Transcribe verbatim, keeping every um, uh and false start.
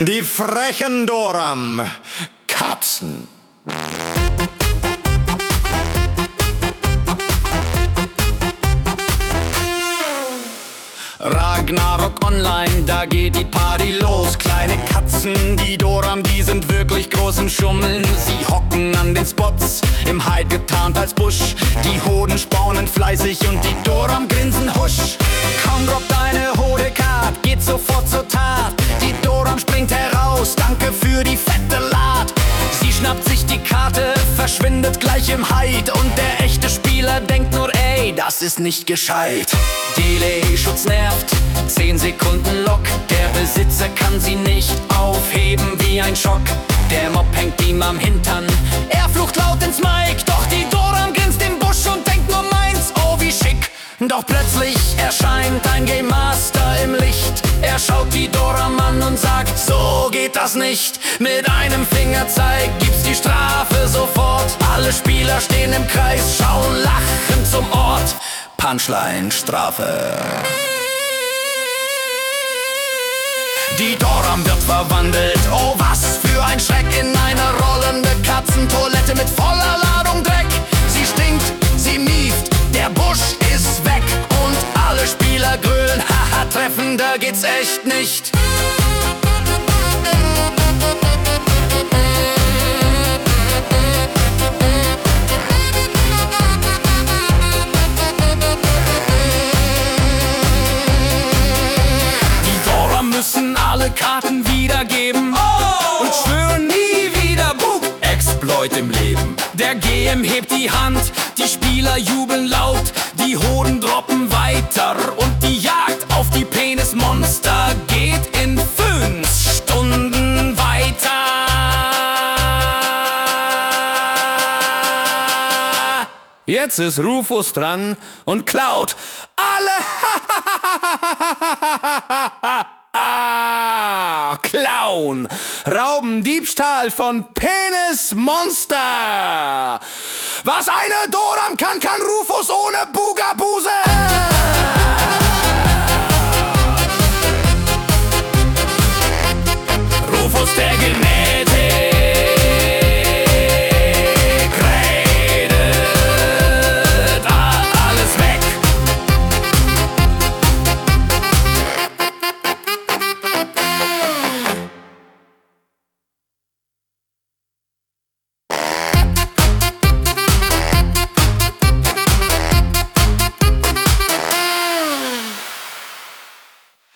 Die frechen Doram-Katzen. Ragnarok Online, da geht die Party los. Kleine Katzen, die Doram, die sind wirklich groß im Schummeln. Sie hocken an den Spots, im Hide getarnt als Busch. Die Hoden spawnen fleißig und die Doram grinsen husch. Kaum droppt eine Hodecard, geht sofort zur Tat. Die Doram springt heraus, danke für die fette Lad. Sie schnappt sich die Karte, verschwindet gleich im Hide. Und der echte Spieler denkt nur, ey, das ist nicht gescheit. Delay-Schutz nervt, zehn Sekunden Lock. Der Besitzer kann sie nicht aufheben wie ein Schock. Der Mob hängt ihm am Hintern, er flucht laut ins Mic. Doch die Doram grinst im Busch und denkt nur meins, oh wie schick. Doch plötzlich erscheint ein Game Master im Licht. Er schaut die Doram an und sagt, so geht das nicht. Mit einem Fingerzeig gibt's die Strafe sofort. Alle Spieler stehen im Kreis, schauen lachend zum Ort. Punchline, Strafe. Die Doram wird verwandelt, oh was für ein Schreck. In eine rollende Katzentoilette mit voller Ladung Dreck. Sie stinkt, sie mieft, der Busch ist weg. Und alle Spieler grölen, haha, treffender geht's echt nicht. Müssen alle Karten wiedergeben oh! Und schwören nie wieder Buh, Exploit im Leben. Der G M hebt die Hand, die Spieler jubeln laut. Die Hoden droppen weiter und die Jagd auf die Penismonster geht in fünf Stunden weiter. Jetzt ist Rufus dran und klaut alle Ah, Clown! Rauben, Diebstahl von Penismonster! Was eine Doram kann, kann Rufus ohne Bugabuse!